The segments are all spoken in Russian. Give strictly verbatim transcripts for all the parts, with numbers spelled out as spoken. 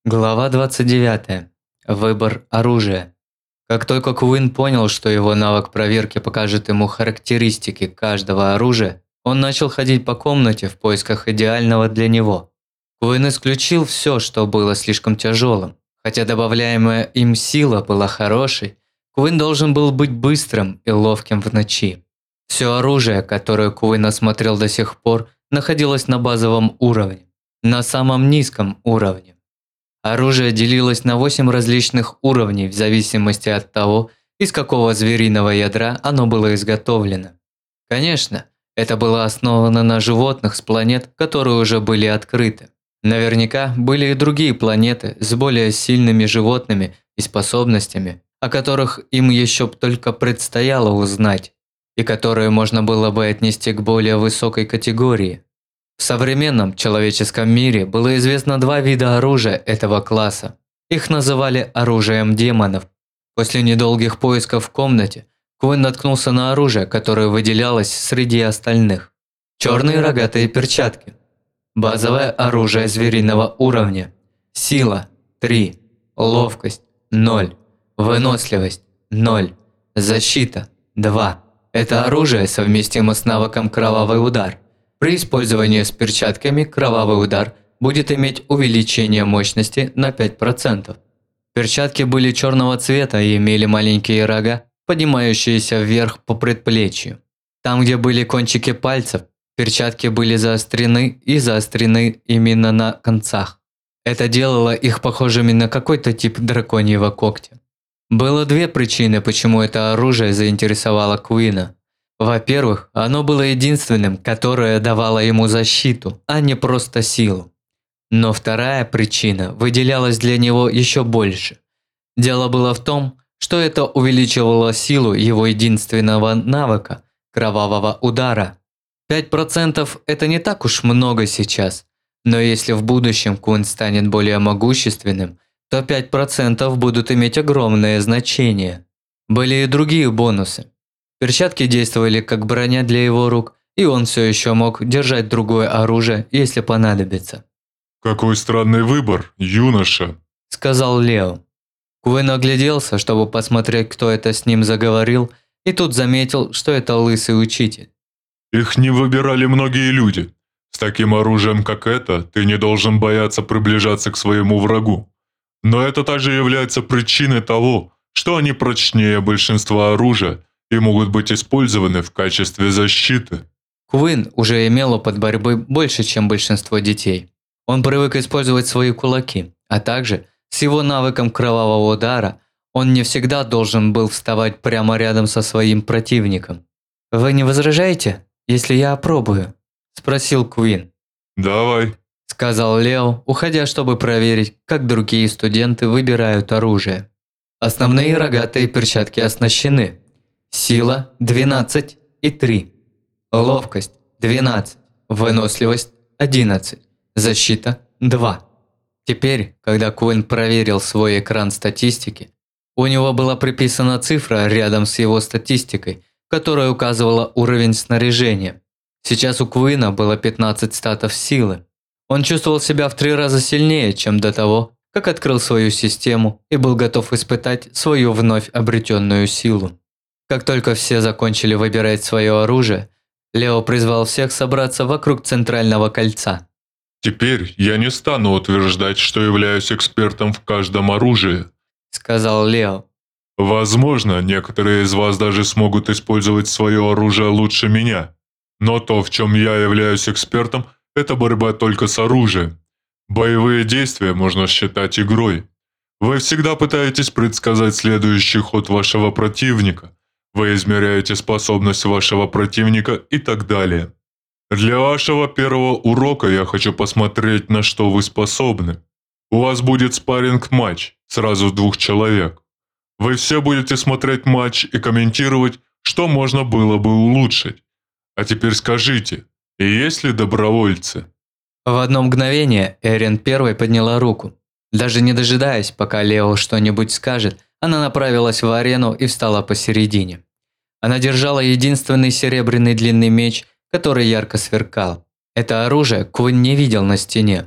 Глава двадцать девятая. Выбор оружия. Как только Куин понял, что его навык проверки покажет ему характеристики каждого оружия, он начал ходить по комнате в поисках идеального для него. Куин исключил все, что было слишком тяжелым. Хотя добавляемая им сила была хорошей, Куин должен был быть быстрым и ловким в ночи. Все оружие, которое Куин осмотрел до сих пор, находилось на базовом уровне, на самом низком уровне. Оружие делилось на восемь различных уровней в зависимости от того, из какого звериного ядра оно было изготовлено. Конечно, это было основано на животных с планет, которые уже были открыты. Наверняка были и другие планеты с более сильными животными и способностями, о которых им еще только предстояло узнать, и которые можно было бы отнести к более высокой категории. В современном человеческом мире было известно два вида оружия этого класса. Их называли оружием демонов. После недолгих поисков в комнате Куин наткнулся на оружие, которое выделялось среди остальных. Черные рогатые перчатки. Базовое оружие звериного уровня. Сила – три. Ловкость – ноль. Выносливость – ноль. Защита – два. Это оружие совместимо с навыком «Кровавый удар». При использовании с перчатками кровавый удар будет иметь увеличение мощности на пять процентов. Перчатки были черного цвета и имели маленькие рога, поднимающиеся вверх по предплечью. Там, где были кончики пальцев, перчатки были заострены и заострены именно на концах. Это делало их похожими на какой-то тип драконьего когтя. Было две причины, почему это оружие заинтересовало Куина. Во-первых, оно было единственным, которое давало ему защиту, а не просто силу. Но вторая причина выделялась для него еще больше. Дело было в том, что это увеличивало силу его единственного навыка – кровавого удара. пять процентов – это не так уж много сейчас, но если в будущем Куин станет более могущественным, то пять процентов будут иметь огромное значение. Были и другие бонусы. Перчатки действовали как броня для его рук, и он все еще мог держать другое оружие, если понадобится. «Какой странный выбор, юноша», – сказал Лео. Куин огляделся, чтобы посмотреть, кто это с ним заговорил, и тут заметил, что это лысый учитель. «Их не выбирали многие люди. С таким оружием, как это, ты не должен бояться приближаться к своему врагу. Но это также является причиной того, что они прочнее большинства оружия и могут быть использованы в качестве защиты». Куин уже имел опыт борьбы больше, чем большинство детей. Он привык использовать свои кулаки, а также с его навыком кровавого удара он не всегда должен был вставать прямо рядом со своим противником. «Вы не возражаете, если я опробую?» – спросил Куин. «Давай», – сказал Лео, уходя, чтобы проверить, как другие студенты выбирают оружие. Основные рогатые перчатки оснащены. Сила – двенадцать и три. Ловкость – двенадцать. Выносливость – одиннадцать. Защита – два. Теперь, когда Куин проверил свой экран статистики, у него была приписана цифра рядом с его статистикой, которая указывала уровень снаряжения. Сейчас у Куина было пятнадцать статов силы. Он чувствовал себя в три раза сильнее, чем до того, как открыл свою систему и был готов испытать свою вновь обретенную силу. Как только все закончили выбирать свое оружие, Лео призвал всех собраться вокруг центрального кольца. «Теперь я не стану утверждать, что являюсь экспертом в каждом оружии», – сказал Лео. «Возможно, некоторые из вас даже смогут использовать свое оружие лучше меня. Но то, в чем я являюсь экспертом, это борьба только с оружием. Боевые действия можно считать игрой. Вы всегда пытаетесь предсказать следующий ход вашего противника. Вы измеряете способность вашего противника и так далее. Для вашего первого урока я хочу посмотреть, на что вы способны. У вас будет спарринг-матч, сразу двух человек. Вы все будете смотреть матч и комментировать, что можно было бы улучшить. А теперь скажите, есть ли добровольцы?» В одно мгновение Эрин первой подняла руку. Даже не дожидаясь, пока Лео что-нибудь скажет, она направилась в арену и встала посередине. Она держала единственный серебряный длинный меч, который ярко сверкал. Это оружие Куин не видел на стене.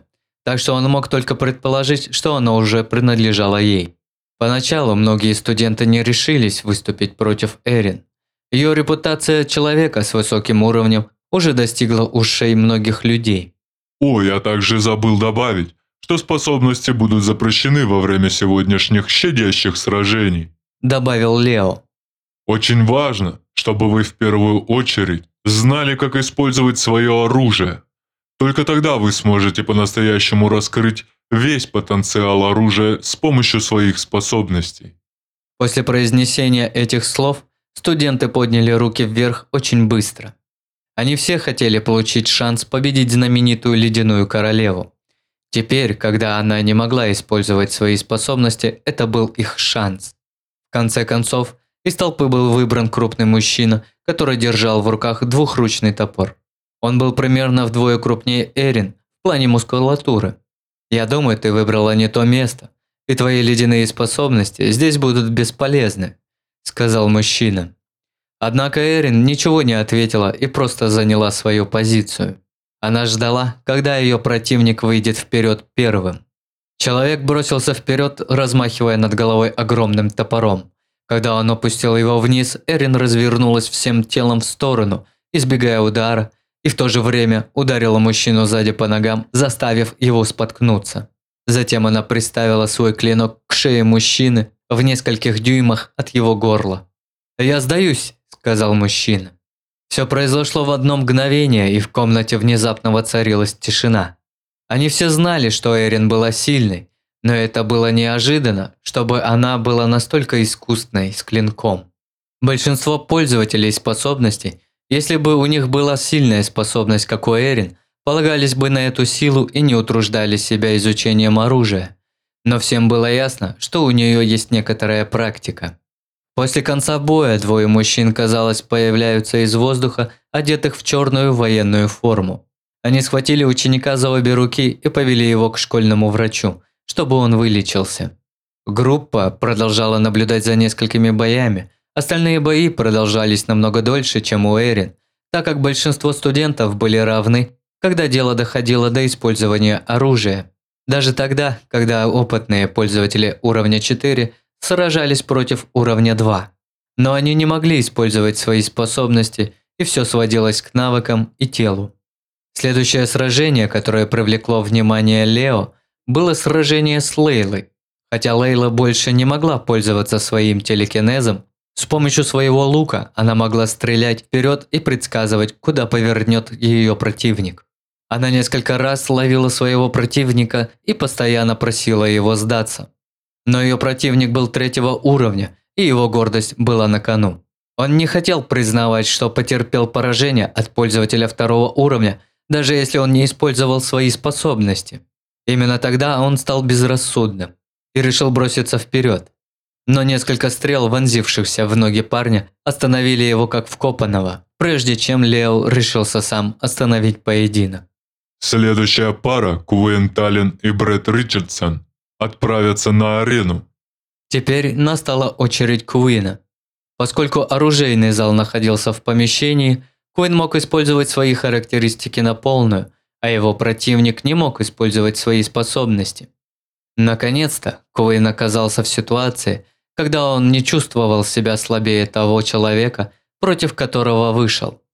так что он мог только предположить, что оно уже принадлежало ей. Поначалу многие студенты не решились выступить против Эрин. Ее репутация человека с высоким уровнем уже достигла ушей многих людей. О, я также забыл добавить, что способности будут запрещены во время сегодняшних щадящих сражений. Добавил Лео. Очень важно, чтобы вы в первую очередь знали, как использовать свое оружие. Только тогда вы сможете по-настоящему раскрыть весь потенциал оружия с помощью своих способностей. После произнесения этих слов студенты подняли руки вверх очень быстро. Они все хотели получить шанс победить знаменитую Ледяную Королеву. Теперь, когда она не могла использовать свои способности, это был их шанс. В конце концов, из толпы был выбран крупный мужчина, который держал в руках двухручный топор. Он был примерно вдвое крупнее Эрин в плане мускулатуры. Я думаю, ты выбрала не то место, и твои ледяные способности здесь будут бесполезны, сказал мужчина. Однако Эрин ничего не ответила и просто заняла свою позицию. Она ждала, когда ее противник выйдет вперед первым. Человек бросился вперед, размахивая над головой огромным топором. Когда он опустил его вниз, Эрин развернулась всем телом в сторону, избегая удара, и в то же время ударила мужчину сзади по ногам, заставив его споткнуться. Затем она приставила свой клинок к шее мужчины в нескольких дюймах от его горла. «Я сдаюсь», – сказал мужчина. Все произошло в одно мгновение, и в комнате внезапно воцарилась тишина. Они все знали, что Эрин была сильной, но это было неожиданно, чтобы она была настолько искусной с клинком. Большинство пользователей способностей, если бы у них была сильная способность, как у Эрин, полагались бы на эту силу и не утруждали себя изучением оружия. Но всем было ясно, что у нее есть некоторая практика. После конца боя двое мужчин, казалось, появляются из воздуха, одетых в черную военную форму. Они схватили ученика за обе руки и повели его к школьному врачу, чтобы он вылечился. Группа продолжала наблюдать за несколькими боями. Остальные бои продолжались намного дольше, чем у Эрин, так как большинство студентов были равны, когда дело доходило до использования оружия. Даже тогда, когда опытные пользователи уровня четыре сражались против уровня два. Но они не могли использовать свои способности, и все сводилось к навыкам и телу. Следующее сражение, которое привлекло внимание Лео, было сражение с Лейлой. Хотя Лейла больше не могла пользоваться своим телекинезом, с помощью своего лука она могла стрелять вперед и предсказывать, куда повернет ее противник. Она несколько раз ловила своего противника и постоянно просила его сдаться. Но ее противник был третьего уровня, и его гордость была на кону. Он не хотел признавать, что потерпел поражение от пользователя второго уровня, даже если он не использовал свои способности. Именно тогда он стал безрассудным и решил броситься вперед. Но несколько стрел, вонзившихся в ноги парня, остановили его как вкопанного, прежде чем Лео решился сам остановить поединок. Следующая пара, Куин Таллин и Брэд Ричардсон, отправятся на арену. Теперь настала очередь Куина. Поскольку оружейный зал находился в помещении, Куин мог использовать свои характеристики на полную, а его противник не мог использовать свои способности. Наконец-то Куин оказался в ситуации, когда он не чувствовал себя слабее того человека, против которого вышел.